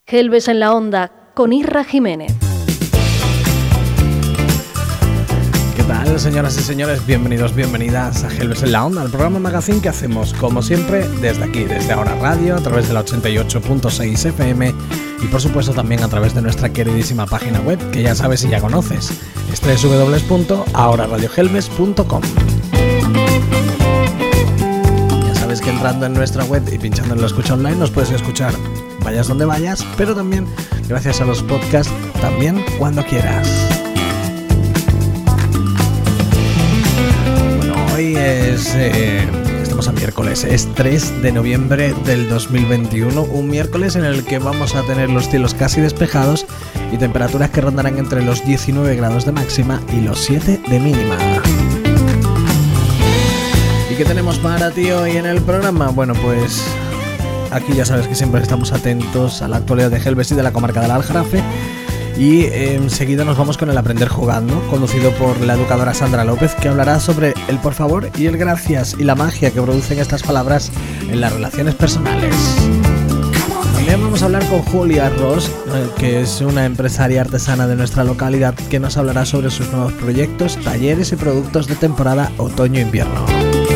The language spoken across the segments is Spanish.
Gelbes en la Onda, con Irra Jiménez. ¿Qué tal, señoras y señores? Bienvenidos, bienvenidas a Gelbes en la Onda, el programa magazine que hacemos, como siempre, desde aquí, desde Ahora Radio, a través de la 88.6 FM y, por supuesto, también a través de nuestra queridísima página web, que ya sabes y ya conoces, es www.ahoraradiogelbes.com. Ya sabes que entrando en nuestra web y pinchando en la escucha online nos puedes escuchar vayas donde vayas, pero también, gracias a los podcasts, también cuando quieras. Hoy estamos a miércoles, es 3 de noviembre del 2021, un miércoles en el que vamos a tener los cielos casi despejados y temperaturas que rondarán entre los 19 grados de máxima y los 7 de mínima. ¿Y qué tenemos para ti hoy en el programa? Bueno, pues aquí ya sabes que siempre estamos atentos a la actualidad de Gelbes y de la comarca del Aljarafe. Y enseguida nos vamos con el Aprender Jugando, conducido por la educadora Sandra López, que hablará sobre el por favor y el gracias y la magia que producen estas palabras en las relaciones personales. También vamos a hablar con Julia Ross, que es una empresaria artesana de nuestra localidad, que nos hablará sobre sus nuevos proyectos, talleres y productos de temporada otoño-invierno.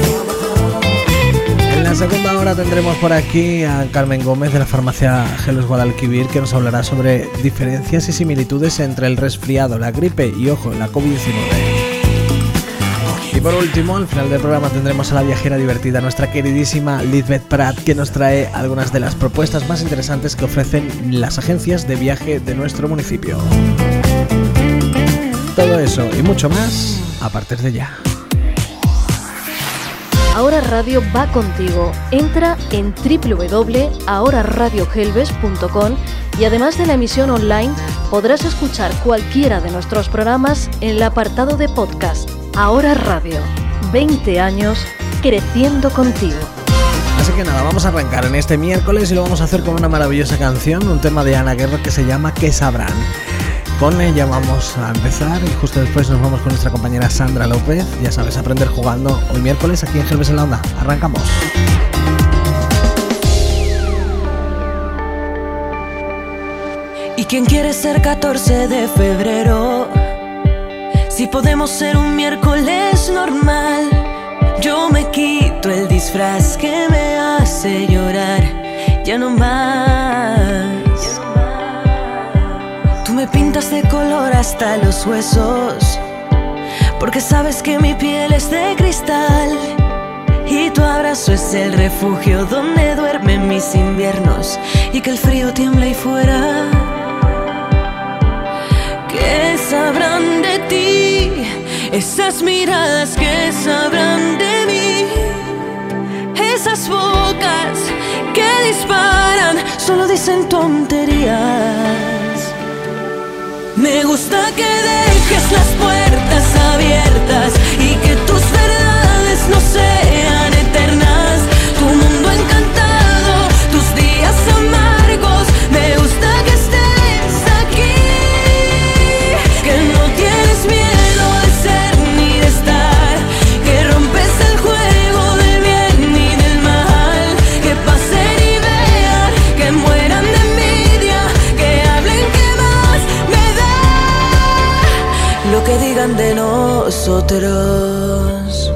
En la segunda hora tendremos por aquí a Carmen Gómez de la farmacia Gelbes Guadalquivir, que nos hablará sobre diferencias y similitudes entre el resfriado, la gripe y, ojo, la COVID-19. Y por último, al final del programa tendremos a la viajera divertida, nuestra queridísima Lisbeth Prat, que nos trae algunas de las propuestas más interesantes que ofrecen las agencias de viaje de nuestro municipio. Todo eso y mucho más a partir de ya. Ahora Radio va contigo. Entra en www.ahoraradiogelbes.com y además de la emisión online podrás escuchar cualquiera de nuestros programas en el apartado de podcast. Ahora Radio, 20 años creciendo contigo. Así que nada, vamos a arrancar en este miércoles y lo vamos a hacer con una maravillosa canción, un tema de Ana Guerra que se llama ¿Qué sabrán? Con ella vamos a empezar y justo después nos vamos con nuestra compañera Sandra López. Ya sabes, Aprender Jugando hoy miércoles aquí en Gelbes en la Onda. Arrancamos. ¿Y quién quiere ser 14 de febrero? Si podemos ser un miércoles normal. Yo me quito el disfraz que me hace llorar. Ya no más. Tú me pintas de color hasta los huesos, porque sabes que mi piel es de cristal y tu abrazo es el refugio donde duermen mis inviernos y que el frío tiembla ahí fuera. ¿Qué sabrán de ti? Esas miradas, ¿qué sabrán de mí? Esas bocas que disparan solo dicen tonterías. Me gusta que dejes las puertas abiertas y que tus verdades no sean eternas. Tu mundo encantado, tus días amargos. Me gusta que estés aquí, que no tienes miedo de ser ni de estar, que rompes el juego del bien y del mal, que pasen y vean, que mueran de envidia, que hablen, que más me da lo que digan de nosotros.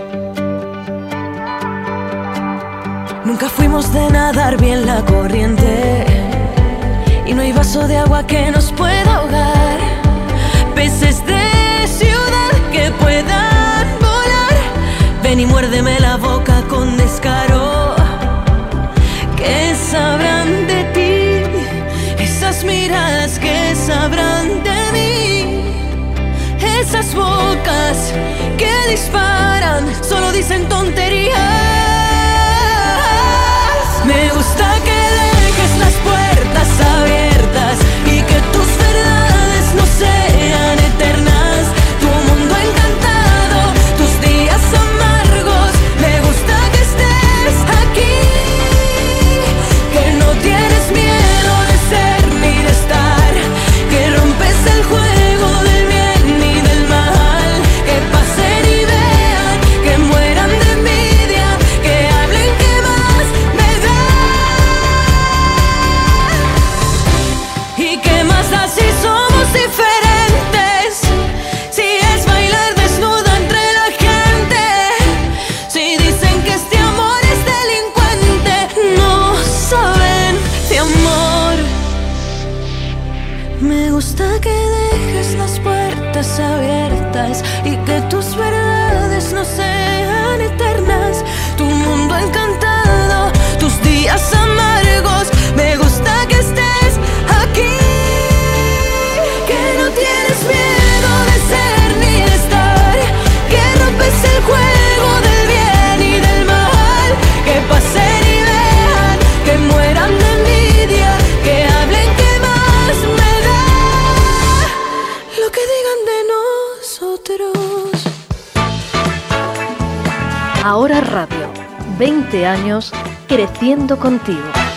Nunca fuimos de nadar bien la corriente y no hay vaso de agua que nos pueda ahogar. Peces de ciudad que puedan volar, ven y muérdeme la boca con descaro. ¿Qué sabrán de ti? Esas miradas, ¿qué sabrán de mí? Esas bocas que disparan solo dicen tonterías. Me gusta que dejes las puertas abiertas y que tus verdades no sean eternas. Tu mundo encantado, tus días amargos. Me gusta que estés aquí, que no tienes miedo de ser ni de estar, que rompes el juego del bien y del mal, que pasen y vean, que mueran de mí. puertas abiertas y que tus verdades no sean eternas. Tu mundo encantado, tus días amargos, me gusta que estés aquí. Que no tienes miedo de ser ni de estar, que rompes el juego del bien y del mal. Que pasen y vean, que mueran de envidia, que hablen, que más me da lo que digan de nosotros. Ahora Radio, 20 años creciendo contigo.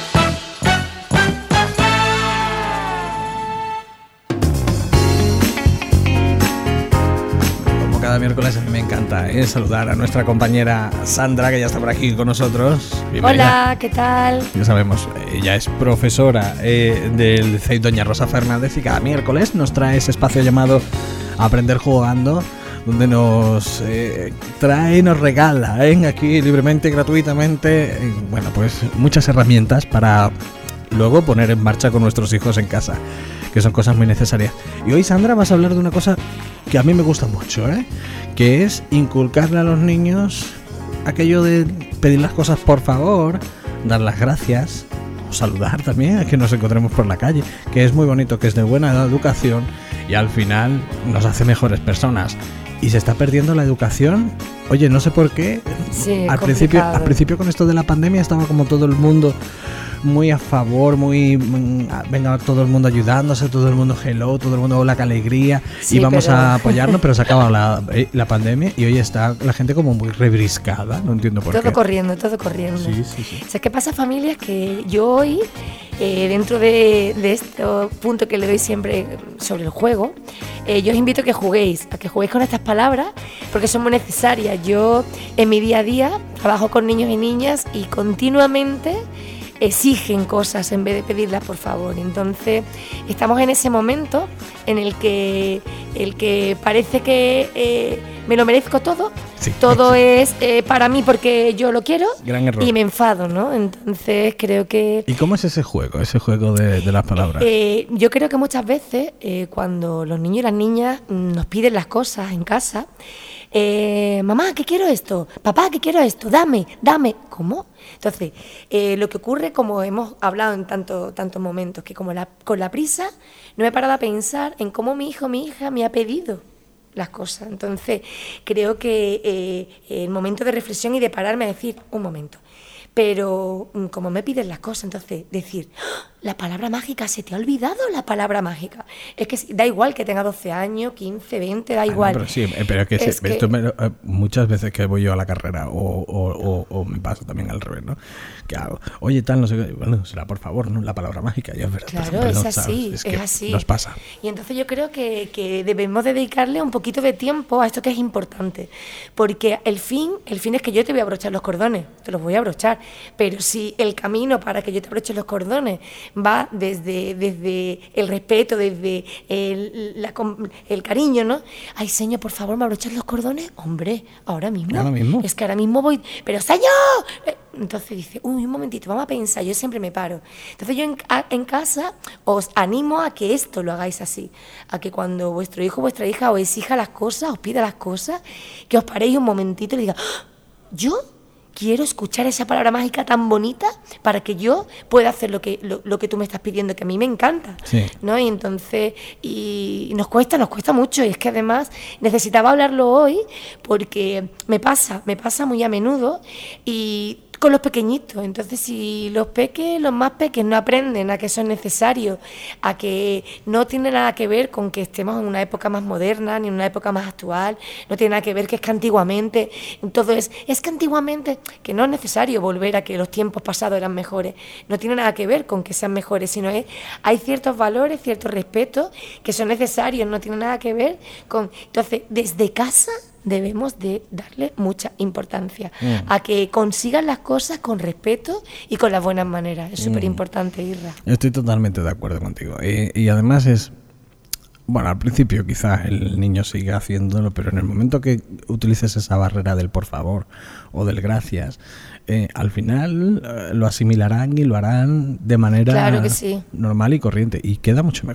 Como cada miércoles, a mí me encanta saludar a nuestra compañera Sandra, que ya está por aquí con nosotros. Bienvenida. Hola, ¿qué tal? Ya sabemos, ella es profesora del CEIP Doña Rosa Fernández y cada miércoles nos trae ese espacio llamado Aprender Jugando, donde nos trae y nos regala aquí libremente, gratuitamente, bueno, pues muchas herramientas para luego poner en marcha con nuestros hijos en casa, que son cosas muy necesarias. Y hoy, Sandra, vas a hablar de una cosa que a mí me gusta mucho, que es inculcarle a los niños aquello de pedir las cosas por favor, dar las gracias, o saludar también a que nos encontremos por la calle, que es muy bonito, que es de buena educación y al final nos hace mejores personas. Y se está perdiendo la educación. Oye, no sé por qué. Sí, al principio con esto de la pandemia estaba como todo el mundo muy a favor, venga todo el mundo ayudándose, todo el mundo hello, todo el mundo hola, qué alegría, sí, y vamos a apoyarnos, pero se ha acabado la pandemia y hoy está la gente como muy rebriscada, no entiendo por qué. Todo corriendo. Sí. ¿Sabes qué pasa, familias? Que yo hoy, dentro de este punto que le doy siempre sobre el juego, yo os invito a que juguéis con estas palabras, porque son muy necesarias. Yo en mi día a día trabajo con niños y niñas y continuamente exigen cosas en vez de pedirlas por favor. Entonces estamos en ese momento en el que parece que me lo merezco todo. Sí. Todo es para mí porque yo lo quiero. Gran error. Y me enfado, ¿no? Entonces creo que... ¿Y cómo es ese juego de las palabras? Yo creo que muchas veces cuando los niños y las niñas nos piden las cosas en casa, mamá, ¿qué quiero esto? Papá, ¿qué quiero esto? Dame. ¿Cómo? Entonces, lo que ocurre, como hemos hablado en tantos momentos, que como con la prisa no me he parado a pensar en cómo mi hijo o mi hija me ha pedido las cosas. Entonces, creo que el momento de reflexión y de pararme a decir, un momento, pero como me piden las cosas, entonces decir, ¡oh! La palabra mágica, ¿se te ha olvidado la palabra mágica? Es que da igual que tenga 12 años, 15, 20, da igual. No, pero sí, pero es que esto muchas veces que voy yo a la carrera o me pasa también al revés, ¿no? ¿Qué hago? Oye, tal, no sé qué. Bueno, será por favor, ¿no? La palabra mágica, ya es verdad. Claro, perdón, es así, ¿sabes? Es así. Nos pasa. Y entonces yo creo que debemos dedicarle un poquito de tiempo a esto que es importante. Porque el fin es que yo te voy a abrochar los cordones, te los voy a abrochar. Pero si el camino para que yo te abroche los cordones va desde el respeto, desde el cariño, ¿no? Ay, señor, por favor, ¿me abrochas los cordones? Hombre, ahora mismo. Es que ahora mismo voy... ¡Pero, señor! Entonces dice, un momentito, vamos a pensar, yo siempre me paro. Entonces yo en casa os animo a que esto lo hagáis así, a que cuando vuestro hijo o vuestra hija os exija las cosas, os pida las cosas, que os paréis un momentito y diga, yo quiero escuchar esa palabra mágica tan bonita para que yo pueda hacer lo que tú me estás pidiendo, que a mí me encanta, sí, ¿no? Y entonces, y nos cuesta mucho, y es que además necesitaba hablarlo hoy porque me pasa muy a menudo y con los pequeñitos. Entonces, si los más peques no aprenden a que eso es necesario, a que no tiene nada que ver con que estemos en una época más moderna ni en una época más actual, no tiene nada que ver que es que antiguamente, entonces es que antiguamente, que no es necesario volver a que los tiempos pasados eran mejores, no tiene nada que ver con que sean mejores, sino hay ciertos valores, ciertos respetos que son necesarios, no tiene nada que ver con... Entonces, desde casa debemos de darle mucha importancia a que consigan las cosas con respeto y con las buenas maneras. Es súper importante, Irra. Estoy totalmente de acuerdo contigo. Y además es... Bueno, al principio quizás el niño siga haciéndolo, pero en el momento que utilices esa barrera del por favor o del gracias, al final lo asimilarán y lo harán de manera claro que sí, normal y corriente. Y queda mucho mejor.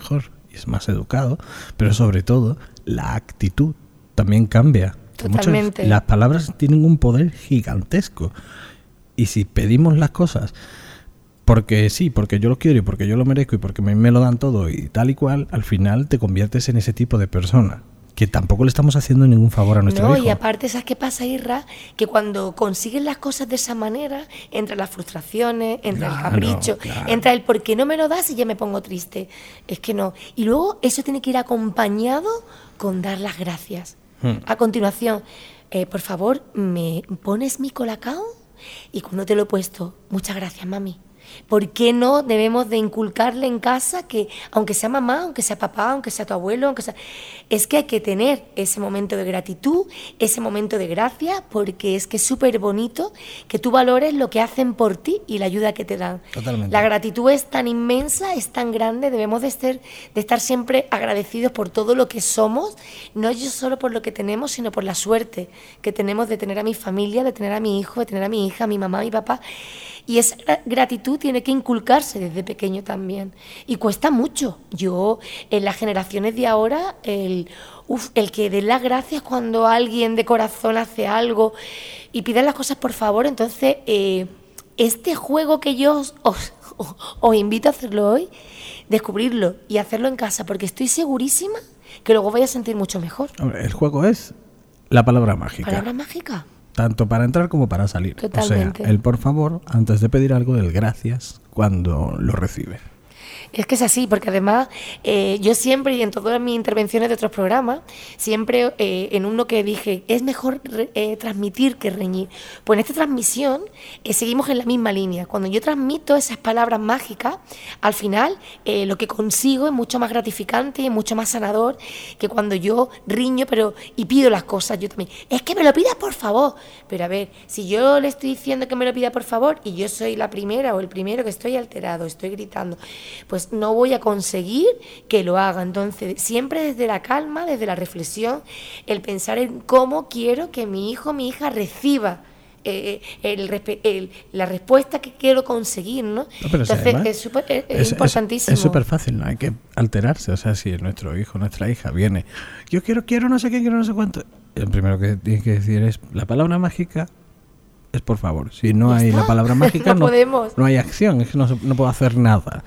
y es más educado, pero sobre todo la actitud también cambia. Totalmente. Las palabras tienen un poder gigantesco, y si pedimos las cosas porque sí, porque yo lo quiero y porque yo lo merezco y porque me lo dan todo y tal y cual, al final te conviertes en ese tipo de persona, que tampoco le estamos haciendo ningún favor a nuestro hijo. Y aparte, ¿sabes qué pasa, Irra? Que cuando consigues las cosas de esa manera, entra las frustraciones, entra el capricho, entra el ¿por qué no me lo das y ya me pongo triste? Es que no. Y luego eso tiene que ir acompañado con dar las gracias. A continuación, por favor, ¿me pones mi colacao? Y cuando te lo he puesto, muchas gracias, mami. ¿Por qué no debemos de inculcarle en casa que, aunque sea mamá, aunque sea papá, aunque sea tu abuelo, aunque sea... Es que hay que tener ese momento de gratitud, ese momento de gracia, porque es que es súper bonito que tú valores lo que hacen por ti y la ayuda que te dan. Totalmente. La gratitud es tan inmensa, es tan grande, debemos de estar siempre agradecidos por todo lo que somos, no solo por lo que tenemos, sino por la suerte que tenemos de tener a mi familia, de tener a mi hijo, de tener a mi hija, a mi mamá, a mi papá. Y esa gratitud tiene que inculcarse desde pequeño también. Y cuesta mucho. Yo, en las generaciones de ahora, el que dé las gracias cuando alguien de corazón hace algo y pide las cosas por favor, entonces, este juego que yo os invito a hacerlo hoy, descubrirlo y hacerlo en casa, porque estoy segurísima que luego vais a sentir mucho mejor. El juego es la palabra mágica. ¿Palabra mágica? Tanto para entrar como para salir. Totalmente. O sea, el por favor antes de pedir algo, el gracias cuando lo recibe. Es que es así, porque además yo siempre, y en todas mis intervenciones de otros programas, siempre en uno que dije, es mejor transmitir que reñir. Pues en esta transmisión seguimos en la misma línea. Cuando yo transmito esas palabras mágicas, al final lo que consigo es mucho más gratificante y mucho más sanador que cuando yo riño y pido las cosas. Yo también, es que me lo pidas por favor. Pero a ver, si yo le estoy diciendo que me lo pida por favor y yo soy la primera o el primero que estoy alterado, estoy gritando, pues no voy a conseguir que lo haga. Entonces, siempre desde la calma, desde la reflexión, el pensar en cómo quiero que mi hijo, mi hija reciba la respuesta que quiero conseguir, ¿no? Entonces, es importantísimo. Es súper fácil, no hay que alterarse. O sea, si nuestro hijo, nuestra hija viene, yo quiero no sé qué, quiero no sé cuánto, el primero que tiene que decir es la palabra mágica. Es por favor. Si no hay la palabra mágica, no hay acción, es que no puedo hacer nada.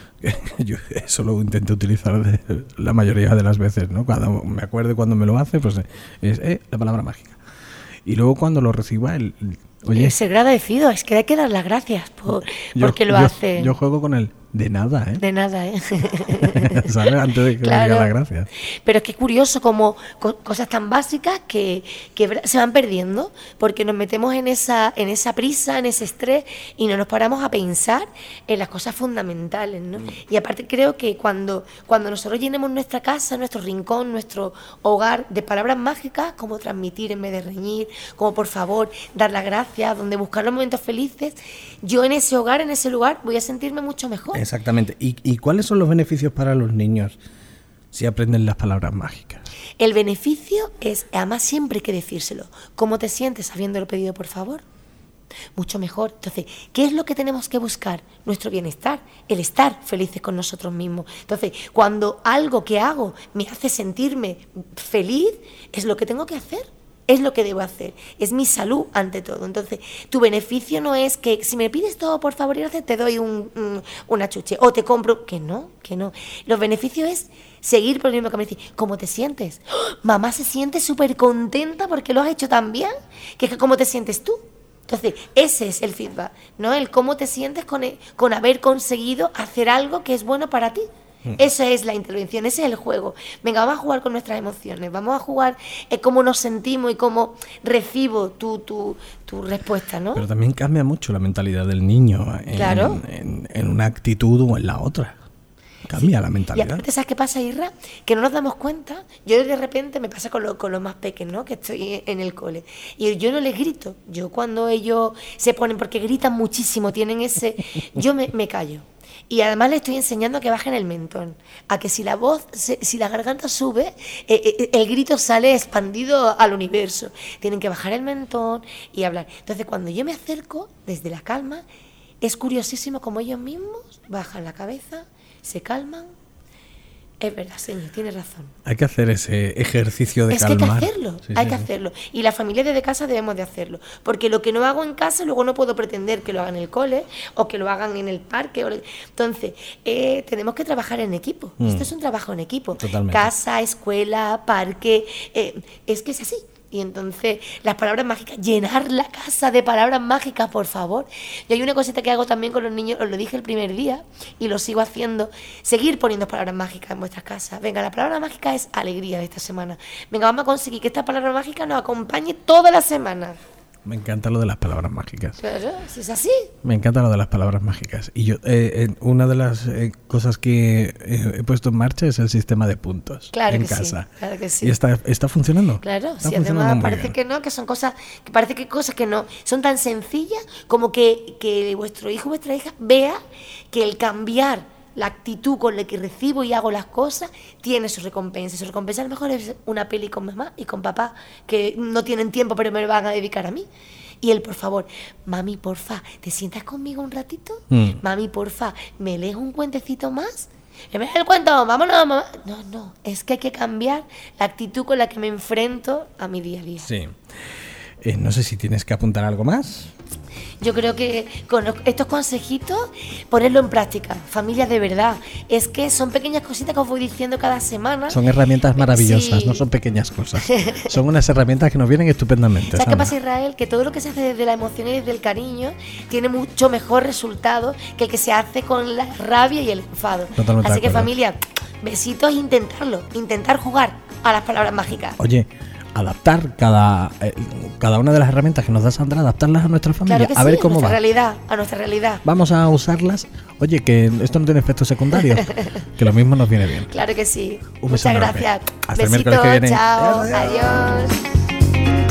Yo eso lo intento utilizar la mayoría de las veces, ¿no? Cuando me acuerdo, cuando me lo hace, pues es la palabra mágica. Y luego cuando lo reciba, oye, ser agradecido, es que hay que dar las gracias porque lo hace. Yo juego con el de nada, ¿eh? De nada, ¿eh? ¿Sabes? Antes de que le diga las gracias. Pero es que es curioso como cosas tan básicas que se van perdiendo porque nos metemos en esa prisa, en ese estrés y no nos paramos a pensar en las cosas fundamentales, ¿no? Y aparte creo que cuando nosotros llenemos nuestra casa, nuestro rincón, nuestro hogar de palabras mágicas, como transmitir en vez de reñir, como por favor dar las gracias, donde buscar los momentos felices, yo en ese hogar, en ese lugar voy a sentirme mucho mejor. Exactamente. ¿Y cuáles son los beneficios para los niños si aprenden las palabras mágicas? El beneficio es, además siempre hay que decírselo, ¿cómo te sientes habiéndolo pedido por favor? Mucho mejor. Entonces, ¿qué es lo que tenemos que buscar? Nuestro bienestar, el estar felices con nosotros mismos. Entonces, cuando algo que hago me hace sentirme feliz, es lo que tengo que hacer. Es lo que debo hacer, es mi salud ante todo. Entonces, tu beneficio no es que si me pides todo por favor, te doy una chuche o te compro, que no. Los beneficios es seguir por el mismo camino. ¿Cómo te sientes? ¡Oh! Mamá se siente súper contenta porque lo has hecho tan bien, que es que ¿cómo te sientes tú? Entonces, ese es el feedback, ¿no? El cómo te sientes con haber conseguido hacer algo que es bueno para ti. Esa es la intervención, ese es el juego. Venga, vamos a jugar con nuestras emociones, vamos a jugar cómo nos sentimos y cómo recibo tu respuesta, ¿no? Pero también cambia mucho la mentalidad del niño en una actitud o en la otra. Cambia la mentalidad. Y aparte, ¿sabes qué pasa, Irra? Que no nos damos cuenta. Yo de repente me pasa con los más pequeños, ¿no? Que estoy en el cole. Y yo no les grito. Yo cuando ellos se ponen, porque gritan muchísimo, tienen yo me callo. Y además le estoy enseñando a que bajen el mentón, a que si la voz, si la garganta sube, el grito sale expandido al universo. Tienen que bajar el mentón y hablar. Entonces, cuando yo me acerco desde la calma, es curiosísimo como ellos mismos bajan la cabeza, se calman, Es verdad, señor, tiene razón. Hay que hacer ese ejercicio de calmar. Es que hay que hacerlo, hay que hacerlo. Y las familias desde casa debemos de hacerlo. Porque lo que no hago en casa, luego no puedo pretender que lo hagan en el cole o que lo hagan en el parque. Entonces, tenemos que trabajar en equipo. Esto es un trabajo en equipo. Totalmente. Casa, escuela, parque. Es que es así. Y entonces, las palabras mágicas, llenar la casa de palabras mágicas, por favor. Yo hay una cosita que hago también con los niños, os lo dije el primer día y lo sigo haciendo, seguir poniendo palabras mágicas en vuestras casas. Venga, la palabra mágica es alegría de esta semana. Venga, vamos a conseguir que esta palabra mágica nos acompañe toda la semana. Me encanta lo de las palabras mágicas. Claro, si es así. Me encanta lo de las palabras mágicas. Y yo, una de las cosas que he puesto en marcha es el sistema de puntos Claro en que casa. Sí, claro que sí. Y está funcionando. Claro, está sí, funcionando además muy parece bien. que no, que son cosas, que parece que cosas que no, son tan sencillas como que vuestro hijo o vuestra hija vea que el cambiar la actitud con la que recibo y hago las cosas tiene su recompensa. Su recompensa a lo mejor es una peli con mamá y con papá, que no tienen tiempo pero me lo van a dedicar a mí. Y él, por favor, mami, porfa, ¿te sientas conmigo un ratito? Mami, porfa, ¿me lees un cuentecito más? ¿Me lees el cuento? Vámonos, mamá. No, es que hay que cambiar la actitud con la que me enfrento a mi día a día. Sí. No sé si tienes que apuntar algo más. Yo creo que con estos consejitos, ponerlo en práctica. Familias de verdad. Es que son pequeñas cositas que os voy diciendo cada semana. Son herramientas maravillosas, Sí. no son pequeñas cosas. Son unas herramientas que nos vienen estupendamente. ¿Sabes qué Sandra. pasa, Israel? Que todo lo que se hace desde la emoción y desde el cariño tiene mucho mejor resultado que el que se hace con la rabia y el enfado. Totalmente Así de que, acuerdo. familia, besitos, intentar jugar a las palabras mágicas. Oye, adaptar cada una de las herramientas que nos da Sandra, adaptarlas a nuestra familia, Claro que a ver sí, cómo va. a nuestra realidad. Vamos a usarlas. Oye, que esto no tiene efectos secundarios, que lo mismo nos viene bien. Claro que sí. Un beso Muchas enorme. gracias. Hasta el Besitos, miércoles que viene. chao, Adiós, adiós. adiós.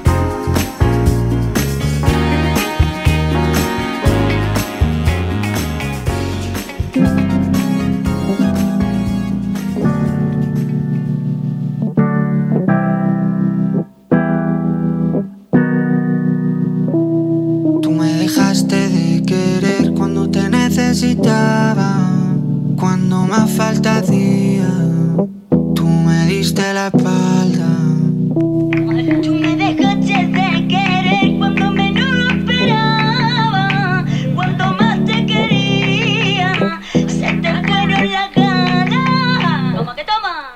Tú me dejaste de querer cuando te necesitaba, cuando más falta hacía. Tú me diste la espalda. Tú me dejaste de querer cuando menos lo esperaba, cuando más te quería, se te fueron las ganas. ¿Cómo que toma?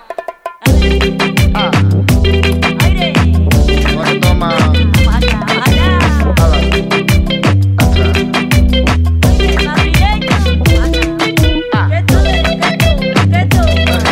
Aire. Bueno, toma. Baja, baja. Aire, madrileño. Baja. Que tú, que tú.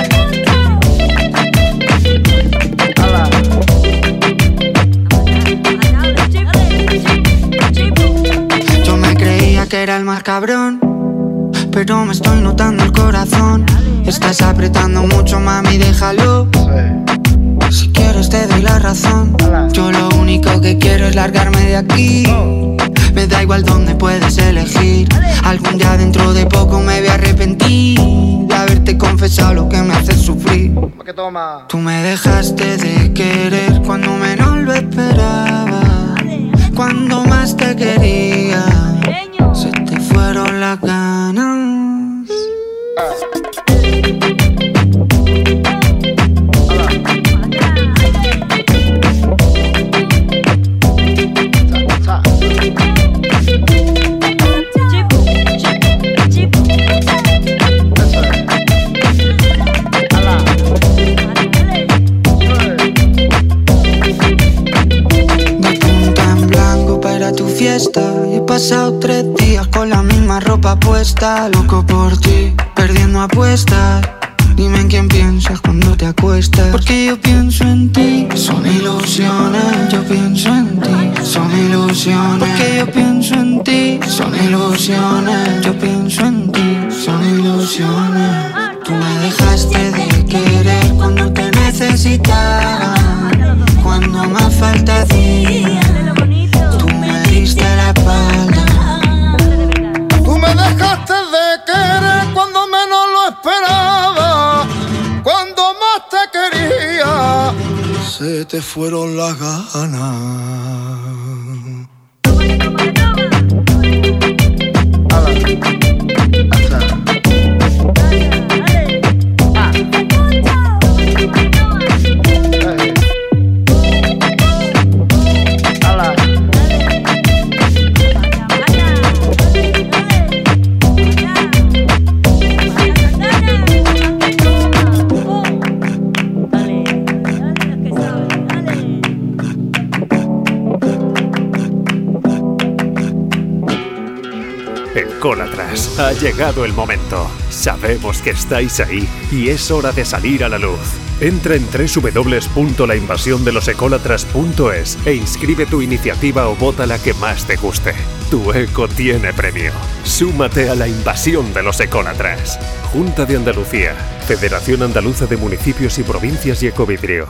Yo me creía que era el más cabrón, pero me estoy notando el corazón. Estás apretando mucho, mami, déjalo. Si quieres te doy la razón. Yo lo único que quiero es largarme de aquí. Me da igual dónde puedes elegir. Algún día dentro de poco me voy a arrepentir de haberte confesado lo que me hace sufrir. Que toma. Tú me dejaste de querer cuando menos lo esperaba, cuando más te quería, se te fueron las ganas. De punta en blanco para tu fiesta, y he pasado 3 días con la misma ropa puesta. Loco por ti, perdiendo apuestas. Dime en quién piensas cuando te acuestas, porque yo pienso en ti. Son ilusiones, yo pienso en ti. Son ilusiones, porque yo pienso en ti. Son ilusiones, yo pienso en ti. Son ilusiones. Tú me dejaste de querer cuando te necesitaba, cuando más falta hacía. Tú me diste la espalda. Tú me dejaste de querer cuando menos lo esperaba, cuando más te quería, se te fueron las ganas. Ególatras, ha llegado el momento. Sabemos que estáis ahí y es hora de salir a la luz. Entra en www.lainvasiondelosególatras.es e inscribe tu iniciativa o vota la que más te guste. Tu eco tiene premio. Súmate a la invasión de los ególatras. Junta de Andalucía, Federación Andaluza de Municipios y Provincias y Ecovidrio.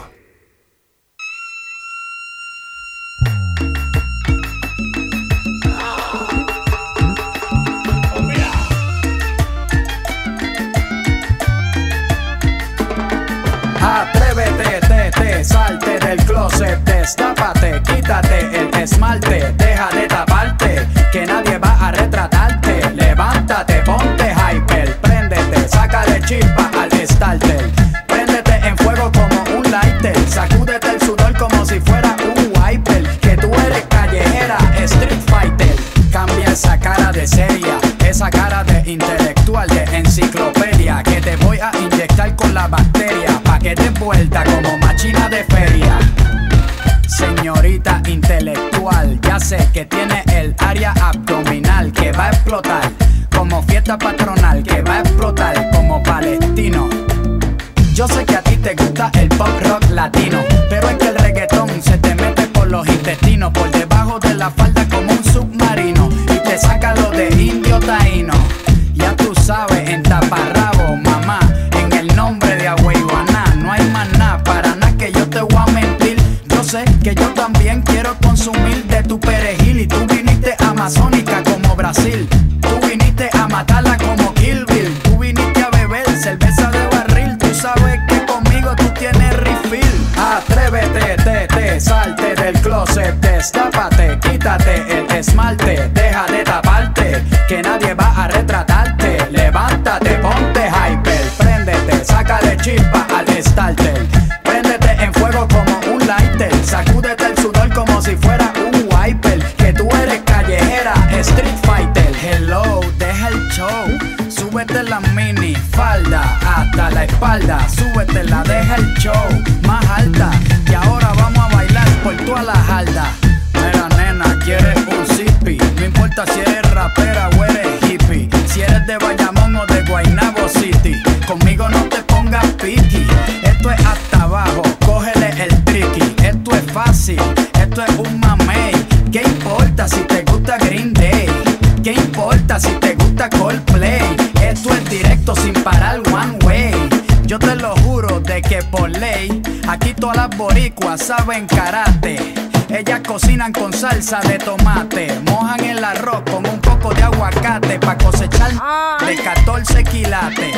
Atrévete, salte del closet, destápate, quítate el esmalte, deja de taparte, que nadie va a retratarte. Levántate, ponte hyper, préndete, sácale chispa al starter. Préndete en fuego como un lighter, sacúdete el sudor como si fuera un wiper. Que tú eres callejera, street fighter. Cambia esa cara de seria, esa cara de intelectual, de enciclopedia, que te voy a inyectar con la bacteria, pa' que des vuelta como machina de feria. Señorita intelectual, ya sé que tiene el área abdominal que va a explotar como fiesta patronal, que va a explotar como palestino. Yo sé que a ti te gusta el pop rock latino, pero es que el reggaetón se te mete por los intestinos, por debajo de la falda como un submarino, y te saca lo de indio taíno. Ya tú sabes, en taparrabo, mamá, en el nombre de Agüeyuaná, no hay más nada, para nada que yo te voy a mentir. Yo sé que yo también quiero consumir de tu perejil, y tú viniste amazónica como Brasil, tú viniste a matarla como Kill Bill, tú viniste a beber cerveza de barril, tú sabes que conmigo tú tienes refill. Atrévete, salte del closet, destápate, quítate el esmalte, deja de taparte, que nadie va a retratarte. Levántate, ponte hyper, préndete, sácale chispa al starter. Préndete en fuego como un lighter, sacúdete el sudor como si fuera un wiper. Que tú eres callejera, street fighter. Hello, deja el show, súbete la mini falda hasta la espalda, súbetela, deja el show más alta, y ahora vamos a bailar por toda la jarda. Mira nena, quieres un zippy, no importa si eres rapera o eres hippie, si eres de Bayamón o de Guaynabo City, conmigo no te pongas piqui. Esto es hasta abajo, cógele el tricky, esto es fácil, esto es un mamey. ¿Qué importa si te gusta Green Day? ¿Qué importa si te gusta Coldplay? Esto es directo sin parar one way. Yo te lo juro de que por ley, aquí todas las boricuas saben karate. Ellas cocinan con salsa de tomate, mojan el arroz con un poco de aguacate, pa' cosechar de 14 quilates.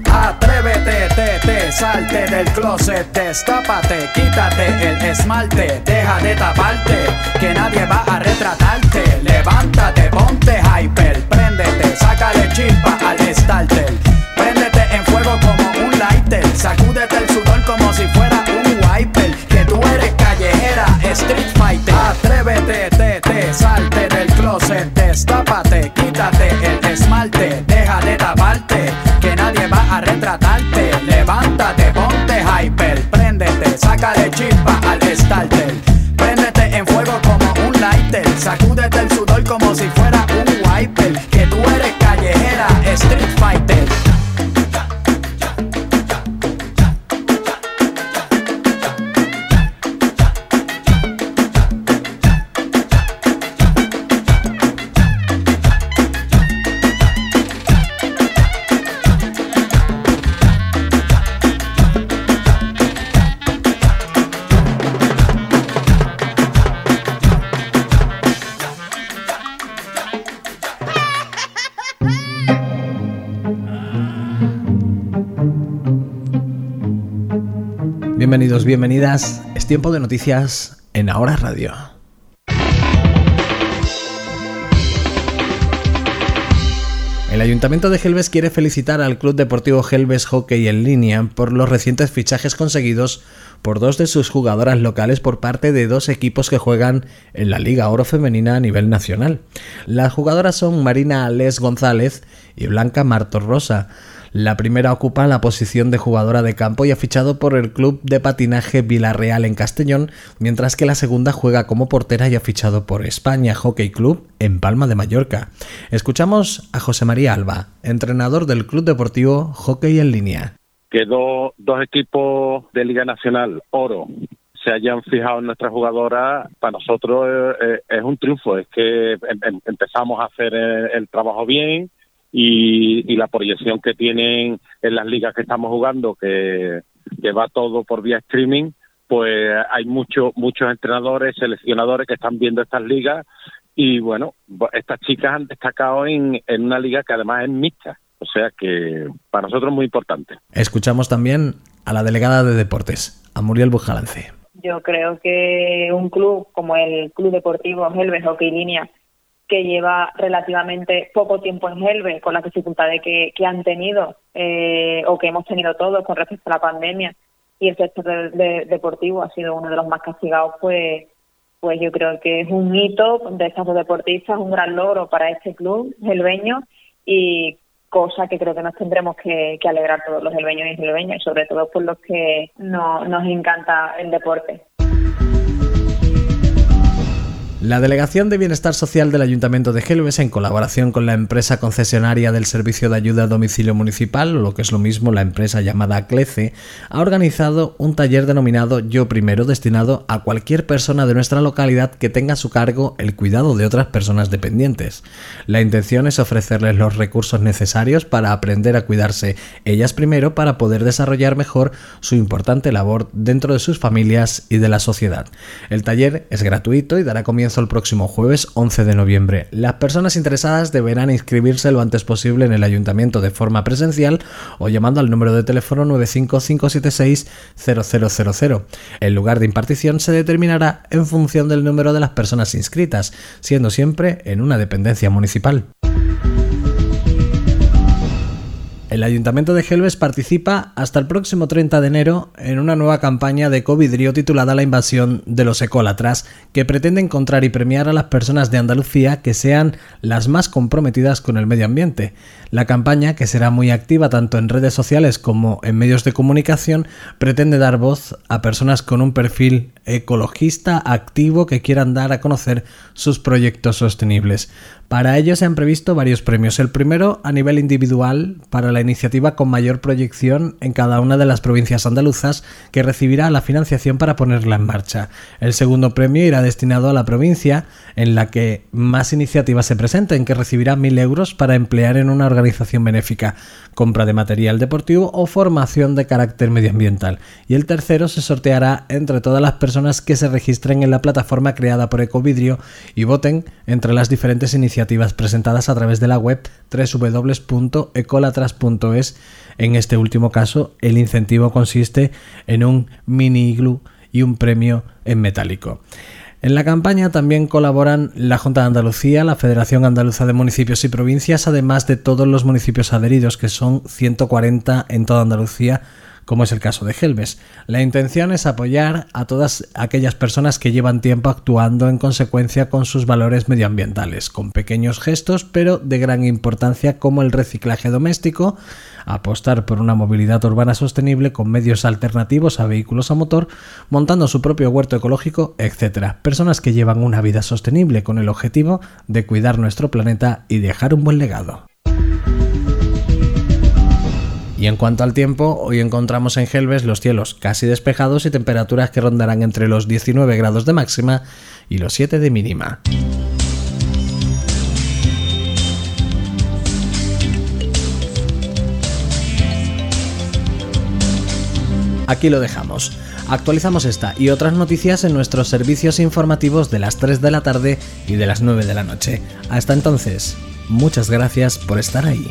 Atrévete, salte del closet, destápate, quítate el esmalte, deja de taparte, que nadie va a retratarte. Levántate, ponte hyper, préndete, sácale chispa al starter. Préndete en fuego como un lighter, sacúdete el sudor como si fuera un wiper. Que tú eres callejera, street fighter. Atrévete, salte del closet, destápate, quítate el esmalte, deja de taparte, que nadie va a retratarte. Levántate, ponte hyper, préndete, sácale chispa al starter. Préndete en fuego como un lighter, sacúdete el sudor como si fuera un wiper. Que tú eres callejera, street fighter. Bienvenidos, bienvenidas. Es tiempo de noticias en Ahora Radio. El Ayuntamiento de Gelbes quiere felicitar al Club Deportivo Gelbes Hockey en Línea por los recientes fichajes conseguidos por dos de sus jugadoras locales por parte de dos equipos que juegan en la Liga Oro Femenina a nivel nacional. Las jugadoras son Marina Les González y Blanca Martorrosa. La primera ocupa la posición de jugadora de campo y ha fichado por el club de patinaje Villarreal en Castellón, mientras que la segunda juega como portera y ha fichado por España Hockey Club en Palma de Mallorca. Escuchamos a José María Alba, entrenador del Club Deportivo Hockey en Línea. Que dos equipos de Liga Nacional Oro se hayan fijado en nuestra jugadora, para nosotros es un triunfo. Es que empezamos a hacer el trabajo bien y la proyección que tienen en las ligas que estamos jugando, que va todo por vía streaming, pues hay muchos entrenadores, seleccionadores que están viendo estas ligas y bueno, estas chicas han destacado en una liga que además es mixta. O sea que para nosotros es muy importante. Escuchamos también a la delegada de deportes, a Muriel Bujalance. Yo creo que un club como el Club Deportivo Gelbes Hockey Línea, que lleva relativamente poco tiempo en Gelbes, con las dificultades que han tenido o que hemos tenido todos con respecto a la pandemia, y el sector deportivo ha sido uno de los más castigados, pues yo creo que es un hito de estos dos deportistas, un gran logro para este club gelbeño y cosa que creo que nos tendremos que alegrar todos los gelbeños y gelbeñas, y sobre todo por los que nos encanta el deporte. La Delegación de Bienestar Social del Ayuntamiento de Gelbes, en colaboración con la empresa concesionaria del Servicio de Ayuda a Domicilio Municipal, o lo que es lo mismo, la empresa llamada CLECE, ha organizado un taller denominado Yo Primero, destinado a cualquier persona de nuestra localidad que tenga a su cargo el cuidado de otras personas dependientes. La intención es ofrecerles los recursos necesarios para aprender a cuidarse ellas primero, para poder desarrollar mejor su importante labor dentro de sus familias y de la sociedad. El taller es gratuito y dará comienzo el próximo jueves 11 de noviembre. Las personas interesadas deberán inscribirse lo antes posible en el ayuntamiento de forma presencial o llamando al número de teléfono 955760000. El lugar de impartición se determinará en función del número de las personas inscritas, siendo siempre en una dependencia municipal. El Ayuntamiento de Gelbes participa hasta el próximo 30 de enero en una nueva campaña de Covidrio titulada La invasión de los ecólatras, que pretende encontrar y premiar a las personas de Andalucía que sean las más comprometidas con el medio ambiente. La campaña, que será muy activa tanto en redes sociales como en medios de comunicación, pretende dar voz a personas con un perfil ecologista activo que quieran dar a conocer sus proyectos sostenibles. Para ello se han previsto varios premios. El primero a nivel individual para la iniciativa con mayor proyección en cada una de las provincias andaluzas, que recibirá la financiación para ponerla en marcha. El segundo premio irá destinado a la provincia en la que más iniciativas se presenten, que recibirá 1.000 euros para emplear en una organización benéfica, compra de material deportivo o formación de carácter medioambiental. Y el tercero se sorteará entre todas las personas que se registren en la plataforma creada por Ecovidrio y voten entre las diferentes iniciativas presentadas a través de la web www.ecolatras.es. En este último caso, el incentivo consiste en un mini iglú y un premio en metálico. En la campaña también colaboran la Junta de Andalucía, la Federación Andaluza de Municipios y Provincias, además de todos los municipios adheridos, que son 140 en toda Andalucía, como es el caso de Gelbes. La intención es apoyar a todas aquellas personas que llevan tiempo actuando en consecuencia con sus valores medioambientales, con pequeños gestos pero de gran importancia, como el reciclaje doméstico, apostar por una movilidad urbana sostenible con medios alternativos a vehículos a motor, montando su propio huerto ecológico, etc. Personas que llevan una vida sostenible con el objetivo de cuidar nuestro planeta y dejar un buen legado. Y en cuanto al tiempo, hoy encontramos en Gelbes los cielos casi despejados y temperaturas que rondarán entre los 19 grados de máxima y los 7 de mínima. Aquí lo dejamos. Actualizamos esta y otras noticias en nuestros servicios informativos de las 3 de la tarde y de las 9 de la noche. Hasta entonces, muchas gracias por estar ahí.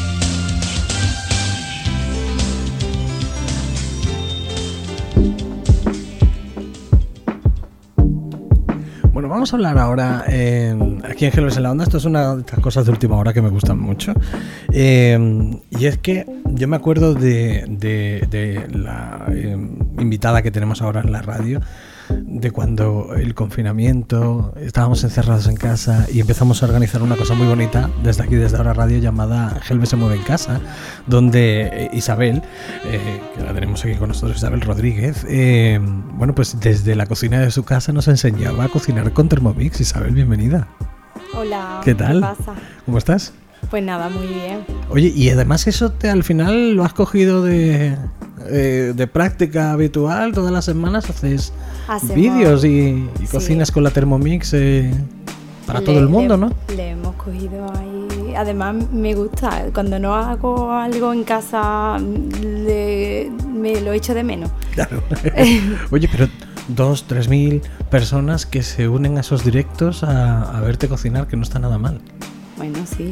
Bueno, vamos a hablar ahora aquí en Gelbes en la Onda. Esto es una de estas cosas de última hora que me gustan mucho. Y es que yo me acuerdo de la invitada que tenemos ahora en la radio, de cuando el confinamiento, estábamos encerrados en casa y empezamos a organizar una cosa muy bonita desde aquí, desde Ahora Radio, llamada Gelbes se mueve en casa, donde Isabel, que la tenemos aquí con nosotros, Isabel Rodríguez, bueno, pues desde la cocina de su casa nos enseñaba a cocinar con Thermomix. Isabel, bienvenida. Hola, ¿qué tal? ¿Qué pasa? ¿Cómo estás? Pues nada, muy bien. Oye, y además eso al final lo has cogido de práctica habitual, todas las semanas haces vídeos y cocinas con la Thermomix para todo el mundo, ¿no? Le hemos cogido ahí. Además me gusta, cuando no hago algo en casa me lo echo de menos. Claro. Oye, pero 2.000-3.000 personas que se unen a esos directos a verte cocinar, que no está nada mal. Bueno, sí.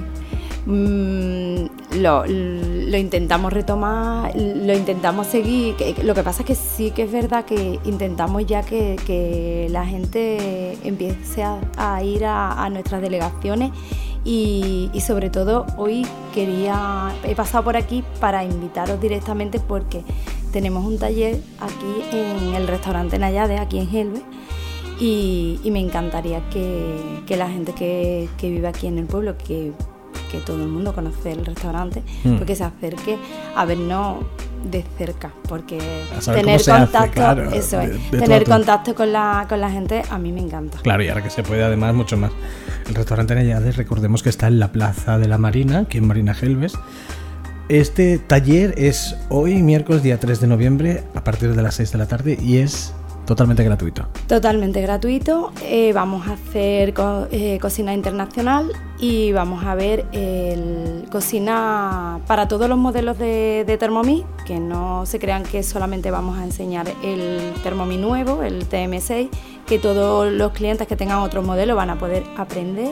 Lo intentamos retomar, lo intentamos seguir. Lo que pasa es que sí que es verdad que intentamos ya que la gente empiece a ir a nuestras delegaciones y sobre todo hoy he pasado por aquí para invitaros directamente porque tenemos un taller aquí en el restaurante Nayade, aquí en Gelbes. Y me encantaría que la gente que vive aquí en el pueblo, que todo el mundo conoce el restaurante, porque se acerque a vernos de cerca, porque tener contacto, claro, eso es, tener contacto con la gente a mí me encanta. Claro, y ahora que se puede además mucho más. El restaurante Nayade, recordemos que está en la Plaza de la Marina, aquí en Marina Gelbes. Este taller es hoy, miércoles, día 3 de noviembre, a partir de las 6 de la tarde, y es totalmente gratuito. Totalmente gratuito. Vamos a hacer cocina internacional y vamos a ver cocina para todos los modelos de Thermomix, que no se crean que solamente vamos a enseñar el Thermomix nuevo, el TM6, que todos los clientes que tengan otro modelo van a poder aprender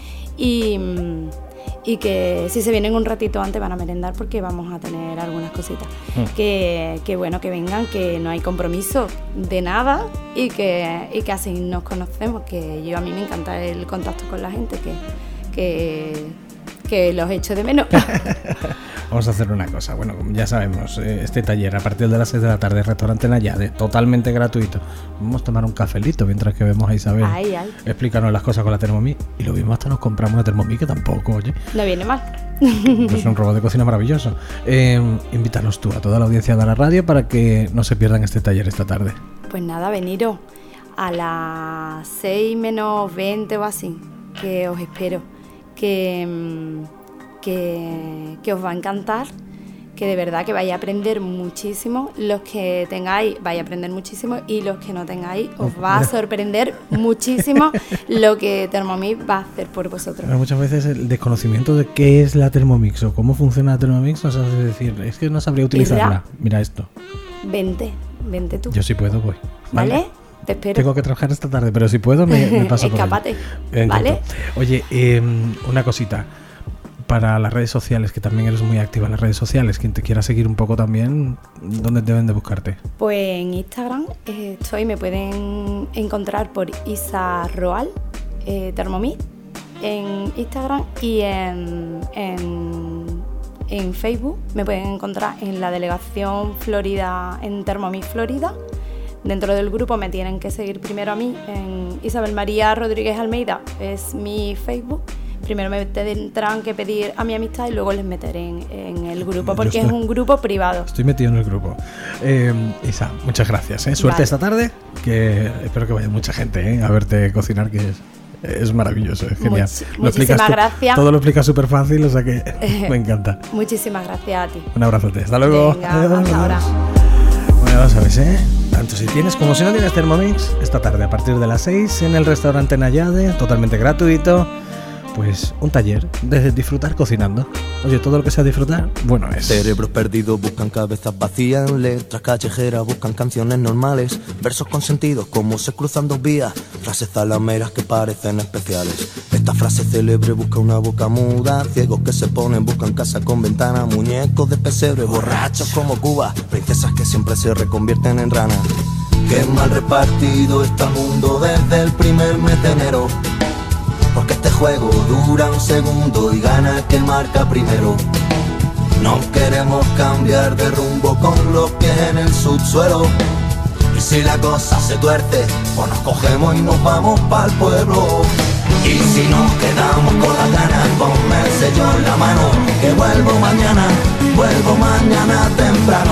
y que si se vienen un ratito antes van a merendar porque vamos a tener algunas cositas. Que bueno, que vengan, que no hay compromiso de nada y que así nos conocemos, que a mí me encanta el contacto con la gente, que los echo de menos. Vamos a hacer una cosa, bueno, ya sabemos, este taller a partir de las 6 de la tarde, restaurante Nayade, totalmente gratuito. Vamos a tomar un cafelito mientras que vemos a Isabel explícanos las cosas con la Thermomix, y lo mismo hasta nos compramos una Thermomix, que tampoco, oye. No viene mal. Es un robot de cocina maravilloso. Invítanos tú a toda la audiencia de la radio para que no se pierdan este taller esta tarde. Pues nada, veniros a las 6 menos 20 o así, que os espero. Que os va a encantar, que de verdad que vais a aprender muchísimo. Los que tengáis vais a aprender muchísimo, y los que no tengáis os va a sorprender muchísimo lo que Thermomix va a hacer por vosotros. Pero muchas veces el desconocimiento de qué es la Thermomix o cómo funciona la Thermomix nos hace decir, es que no sabría utilizarla. Mira esto. Vente tú. Yo sí puedo, voy. ¿Vale? Te espero. Tengo que trabajar esta tarde, pero si puedo me paso por Escápate, ¿vale? Oye, una cosita. Para las redes sociales, que también eres muy activa en las redes sociales, quien te quiera seguir un poco también, ¿dónde deben de buscarte? Pues en Instagram me pueden encontrar por Isa Roal, Thermomix, en Instagram, y en Facebook me pueden encontrar en la delegación Florida, en Thermomix Florida. Dentro del grupo me tienen que seguir primero a mí, en Isabel María Rodríguez Almeida es mi Facebook. Primero me tendrán que pedir a mi amistad y luego les meteré en el grupo, porque es un grupo privado. Estoy metido en el grupo. Isa, muchas gracias. Suerte esta tarde, que espero que vaya mucha gente a verte cocinar, que es maravilloso, es genial. Muchísimas gracias. Todo lo explicas súper fácil, o sea que me encanta. Muchísimas gracias a ti. Un abrazote, hasta luego. Venga, hasta ahora. Bueno, ya sabes, tanto si tienes como si no tienes Thermomix, esta tarde a partir de las 6 en el restaurante Nayade, totalmente gratuito. Pues un taller de disfrutar cocinando. Oye, todo lo que sea disfrutar, bueno es. Cerebros perdidos buscan cabezas vacías, letras callejeras buscan canciones normales, versos con sentidos como se cruzan dos vías, frases zalameras que parecen especiales. Esta frase célebre busca una boca muda, ciegos que se ponen buscan casa con ventana, muñecos de pesebre, borrachos como Cuba, princesas que siempre se reconvierten en ranas. Qué mal repartido está el mundo desde el primer mes de enero, porque este juego dura un segundo y gana quien marca primero. No queremos cambiar de rumbo con los pies en el subsuelo. Y si la cosa se tuerce, pues nos cogemos y nos vamos pa'l pueblo. Y si nos quedamos con las ganas, ponme el sello en la mano, que vuelvo mañana temprano.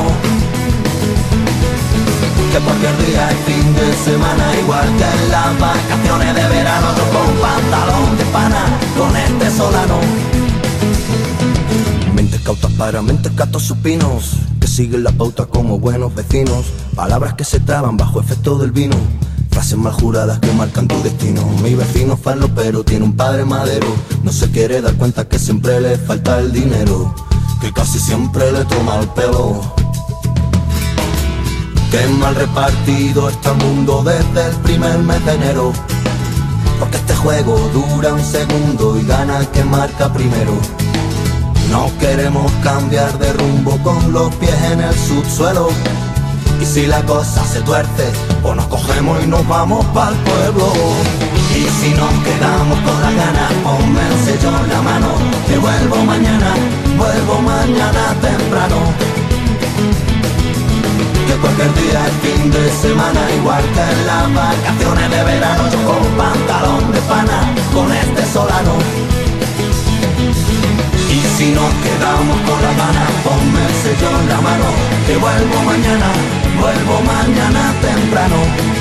Que cualquier día es fin de semana, igual que en las vacaciones de verano, yo con pantalón de pana, con este solano. Mentes cautas para mentes catos supinos, que siguen la pauta como buenos vecinos. Palabras que se traban bajo efecto del vino, frases mal juradas que marcan tu destino. Mi vecino falo pero tiene un padre madero, no se quiere dar cuenta que siempre le falta el dinero, que casi siempre le toma el pelo. Qué mal repartido está el mundo desde el primer mes de enero, porque este juego dura un segundo y gana el que marca primero. No queremos cambiar de rumbo con los pies en el subsuelo. Y si la cosa se tuerce, pues nos cogemos y nos vamos pa'l pueblo. Y si nos quedamos con las ganas, ponme el sello en la mano, que vuelvo mañana temprano. Que cualquier día es fin de semana, igual que en las vacaciones de verano, yo con pantalón de pana, con este solano. Y si nos quedamos con las ganas, ponme el sello en la mano, que vuelvo mañana temprano.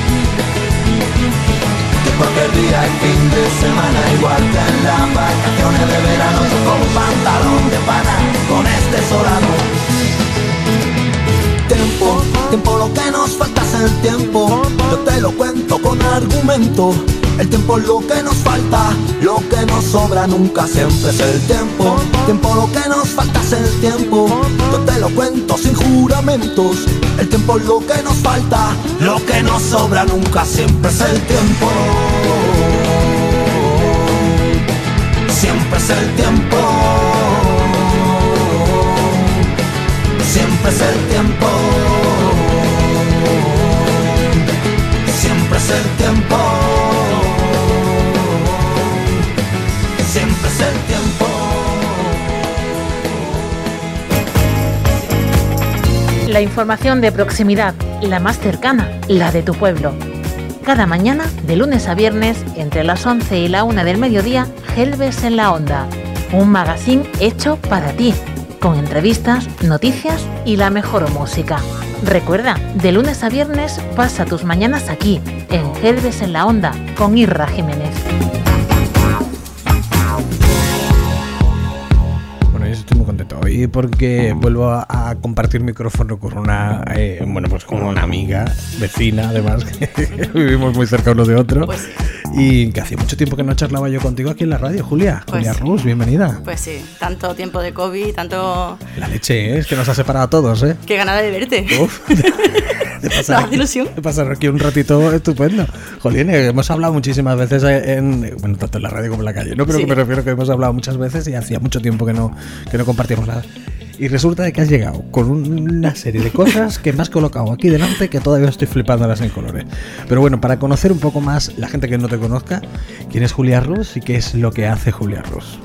Que cualquier día es fin de semana, igual que en las vacaciones de verano, yo con pantalón de pana, con este solano. Tiempo, lo que nos falta es el tiempo, yo te lo cuento con argumento. El tiempo es lo que nos falta, lo que nos sobra nunca siempre es el tiempo. Tiempo, lo que nos falta es el tiempo, yo te lo cuento sin juramentos. El tiempo es lo que nos falta, lo que nos sobra nunca siempre es el tiempo. Siempre es el tiempo. Siempre es el tiempo. Siempre es el tiempo. Siempre es el tiempo. La información de proximidad, la más cercana, la de tu pueblo. Cada mañana, de lunes a viernes, entre las 11 y la 1 del mediodía, Gelbes en la Onda. Un magazín hecho para ti, con entrevistas, noticias y la mejor música. Recuerda, de lunes a viernes, pasa tus mañanas aquí, en Gelbes en la Onda, con Irra Jiménez. Estoy muy contento hoy porque vuelvo a compartir micrófono con una con una amiga, vecina además, que vivimos muy cerca uno de otro. Pues sí. Y que hacía mucho tiempo que no charlaba yo contigo aquí en la radio, Julia. Pues Julia sí. Rus, bienvenida. Pues sí, tanto tiempo de COVID, tanto... La leche, es que nos ha separado a todos, ¿eh? Qué ganada de verte. Uf. De pasar, ¿No hace ilusión? De pasar aquí un ratito estupendo. Jolín, hemos hablado muchísimas veces tanto en la radio como en la calle, ¿no? Pero Sí. que me refiero que hemos hablado muchas veces y hacía mucho tiempo que no compartíamos nada. Y resulta de que has llegado con una serie de cosas que me has colocado aquí delante que todavía estoy flipándolas en colores. Pero bueno, para conocer un poco más la gente que no te conozca, ¿quién es Julia Rus y qué es lo que hace Julia Rus?